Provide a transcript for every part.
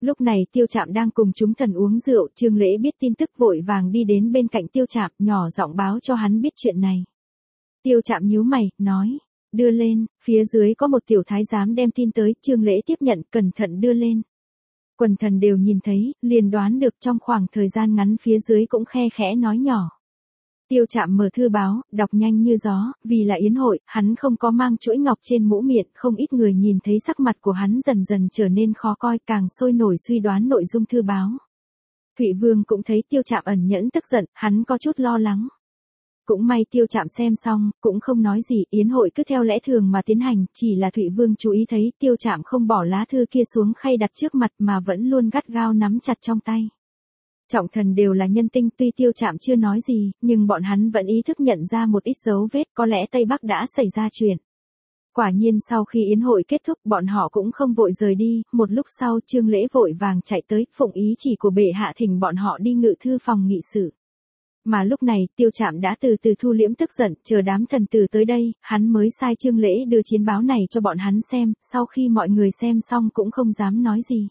Lúc này Tiêu Trạm đang cùng chúng thần uống rượu, Trương Lễ biết tin tức vội vàng đi đến bên cạnh Tiêu Trạm, nhỏ giọng báo cho hắn biết chuyện này. Tiêu Trạm nhíu mày, nói, đưa lên, phía dưới có một tiểu thái giám đem tin tới, Trương Lễ tiếp nhận, cẩn thận đưa lên. Quần thần đều nhìn thấy, liền đoán được trong khoảng thời gian ngắn phía dưới cũng khe khẽ nói nhỏ. Tiêu Trạm mở thư báo, đọc nhanh như gió, vì là yến hội, hắn không có mang chuỗi ngọc trên mũ miệng, không ít người nhìn thấy sắc mặt của hắn dần dần trở nên khó coi, càng sôi nổi suy đoán nội dung thư báo. Thụy Vương cũng thấy Tiêu Trạm ẩn nhẫn tức giận, hắn có chút lo lắng. Cũng may Tiêu Trạm xem xong, cũng không nói gì, yến hội cứ theo lẽ thường mà tiến hành, chỉ là Thụy Vương chú ý thấy Tiêu Trạm không bỏ lá thư kia xuống khay đặt trước mặt mà vẫn luôn gắt gao nắm chặt trong tay. Trọng thần đều là nhân tinh, tuy Tiêu Trạm chưa nói gì, nhưng bọn hắn vẫn ý thức nhận ra một ít dấu vết, có lẽ Tây Bắc đã xảy ra chuyện. Quả nhiên sau khi yến hội kết thúc bọn họ cũng không vội rời đi, một lúc sau Trương Lễ vội vàng chạy tới, phụng ý chỉ của bệ hạ thỉnh bọn họ đi ngự thư phòng nghị sự. Mà lúc này Tiêu Trạm đã từ từ thu liễm tức giận, chờ đám thần tử tới đây, hắn mới sai Trương Lễ đưa chiến báo này cho bọn hắn xem, sau khi mọi người xem xong cũng không dám nói gì.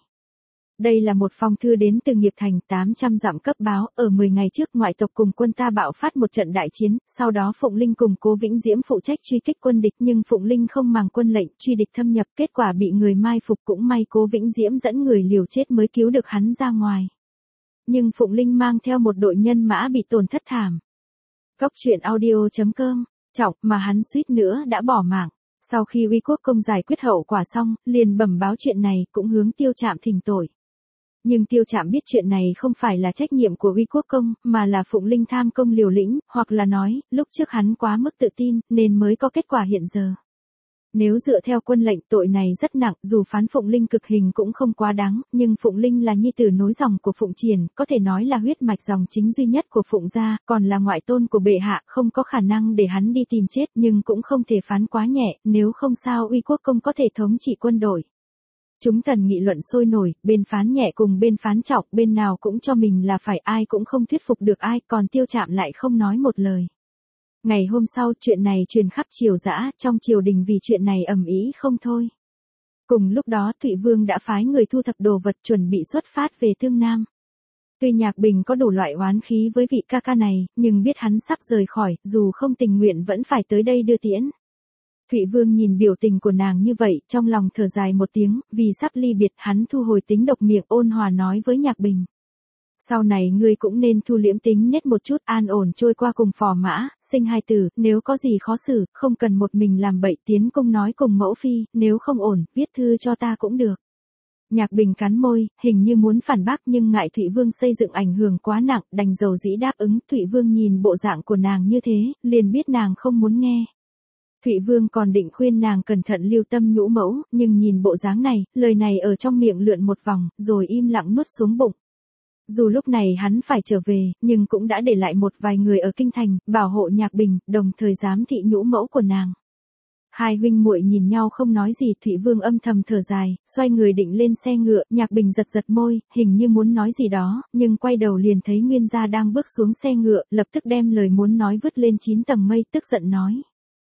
Đây là một phong thư đến từ Nghiệp Thành 800 dặm cấp báo, ở 10 ngày trước ngoại tộc cùng quân ta bạo phát một trận đại chiến, sau đó Phụng Linh cùng Cố Vĩnh Diễm phụ trách truy kích quân địch nhưng Phụng Linh không màng quân lệnh, truy địch thâm nhập, kết quả bị người mai phục, cũng may Cố Vĩnh Diễm dẫn người liều chết mới cứu được hắn ra ngoài. Nhưng Phụng Linh mang theo một đội nhân mã bị tổn thất thảm. Góc truyện audio.com, trọng mà hắn suýt nữa đã bỏ mạng. Sau khi Uy Quốc công giải quyết hậu quả xong, liền bẩm báo chuyện này, cũng hướng Tiêu Trạm thỉnh tội. Nhưng Tiêu Trạm biết chuyện này không phải là trách nhiệm của Uy Quốc công, mà là Phụng Linh tham công liều lĩnh, hoặc là nói, lúc trước hắn quá mức tự tin, nên mới có kết quả hiện giờ. Nếu dựa theo quân lệnh tội này rất nặng, dù phán Phụng Linh cực hình cũng không quá đáng, nhưng Phụng Linh là nhi tử nối dòng của Phụng Triển, có thể nói là huyết mạch dòng chính duy nhất của Phụng gia, còn là ngoại tôn của bệ hạ, không có khả năng để hắn đi tìm chết, nhưng cũng không thể phán quá nhẹ, nếu không sao Uy Quốc công có thể thống trị quân đội. Chúng thần nghị luận sôi nổi, bên phán nhẹ cùng bên phán trọng, bên nào cũng cho mình là phải, ai cũng không thuyết phục được ai, còn Tiêu Trạm lại không nói một lời. Ngày hôm sau chuyện này truyền khắp triều dã, trong triều đình vì chuyện này ầm ĩ không thôi. Cùng lúc đó Thụy Vương đã phái người thu thập đồ vật chuẩn bị xuất phát về Tương Nam. Tuy Nhạc Bình có đủ loại oán khí với vị ca ca này, nhưng biết hắn sắp rời khỏi, dù không tình nguyện vẫn phải tới đây đưa tiễn. Thụy Vương nhìn biểu tình của nàng như vậy, trong lòng thở dài một tiếng, vì sắp ly biệt hắn thu hồi tính độc miệng ôn hòa nói với Nhạc Bình. Sau này ngươi cũng nên thu liễm tính nết một chút, an ổn trôi qua cùng phò mã, sinh hai tử, nếu có gì khó xử, không cần một mình làm bậy, tiến cung nói cùng mẫu phi, nếu không ổn, viết thư cho ta cũng được. Nhạc Bình cắn môi, hình như muốn phản bác nhưng ngại Thụy Vương xây dựng ảnh hưởng quá nặng, đành dầu dĩ đáp ứng. Thụy Vương nhìn bộ dạng của nàng như thế, liền biết nàng không muốn nghe. Thụy Vương còn định khuyên nàng cẩn thận lưu tâm nhũ mẫu, nhưng nhìn bộ dáng này, lời này ở trong miệng lượn một vòng, rồi im lặng nuốt xuống bụng. Dù lúc này hắn phải trở về, nhưng cũng đã để lại một vài người ở kinh thành, bảo hộ Nhạc Bình, đồng thời giám thị nhũ mẫu của nàng. Hai huynh muội nhìn nhau không nói gì, Thụy Vương âm thầm thở dài, xoay người định lên xe ngựa, Nhạc Bình giật giật môi, hình như muốn nói gì đó, nhưng quay đầu liền thấy Nguyên Gia đang bước xuống xe ngựa, lập tức đem lời muốn nói vứt lên 9 tầng mây, tức giận nói.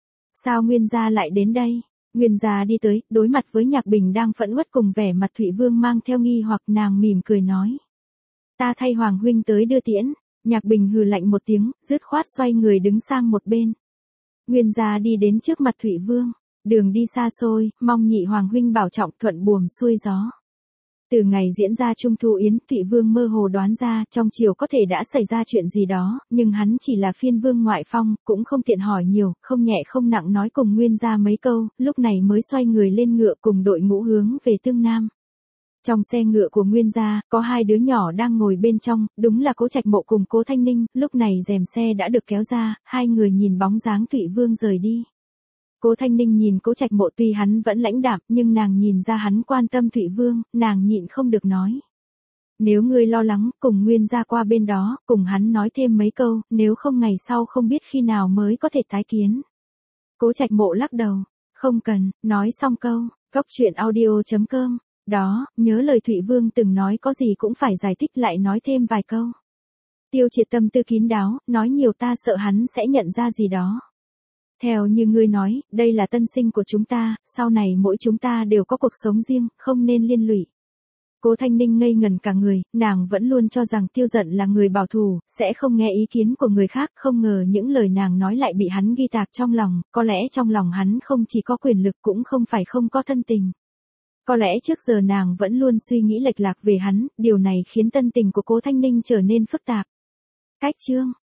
Sao Nguyên Gia lại đến đây? Nguyên Gia đi tới, đối mặt với Nhạc Bình đang phẫn uất cùng vẻ mặt Thụy Vương mang theo nghi hoặc, nàng mỉm cười nói. Ta thay Hoàng huynh tới đưa tiễn. Nhạc Bình hừ lạnh một tiếng, dứt khoát xoay người đứng sang một bên. Nguyên Gia đi đến trước mặt Thụy Vương. Đường đi xa xôi, mong nhị Hoàng huynh bảo trọng thuận buồm xuôi gió. Từ ngày diễn ra Trung Thu Yến, Thụy Vương mơ hồ đoán ra trong triều có thể đã xảy ra chuyện gì đó, nhưng hắn chỉ là phiên vương ngoại phong, cũng không tiện hỏi nhiều, không nhẹ không nặng nói cùng Nguyên Gia mấy câu, lúc này mới xoay người lên ngựa cùng đội ngũ hướng về Tương Nam. Trong xe ngựa của Nguyên Gia, có hai đứa nhỏ đang ngồi bên trong, đúng là Cố Trạch Mộ cùng Cố Thanh Ninh, lúc này rèm xe đã được kéo ra, hai người nhìn bóng dáng Thụy Vương rời đi. Cố Thanh Ninh nhìn Cố Trạch Mộ tuy hắn vẫn lãnh đạm, nhưng nàng nhìn ra hắn quan tâm Thụy Vương, nàng nhịn không được nói. Nếu ngươi lo lắng, cùng Nguyên Gia qua bên đó, cùng hắn nói thêm mấy câu, nếu không ngày sau không biết khi nào mới có thể tái kiến. Cố Trạch Mộ lắc đầu, không cần, nói xong câu, góc truyện audio.com. Đó, nhớ lời Thụy Vương từng nói có gì cũng phải giải thích lại nói thêm vài câu. Tiêu Triệt tâm tư kín đáo, nói nhiều ta sợ hắn sẽ nhận ra gì đó. Theo như ngươi nói, đây là tân sinh của chúng ta, sau này mỗi chúng ta đều có cuộc sống riêng, không nên liên lụy. Cố Thanh Ninh ngây ngẩn cả người, nàng vẫn luôn cho rằng Tiêu Dận là người bảo thủ, sẽ không nghe ý kiến của người khác, không ngờ những lời nàng nói lại bị hắn ghi tạc trong lòng, có lẽ trong lòng hắn không chỉ có quyền lực cũng không phải không có thân tình. Có lẽ trước giờ nàng vẫn luôn suy nghĩ lệch lạc về hắn, điều này khiến tâm tình của Cố Thanh Ninh trở nên phức tạp. Cách chương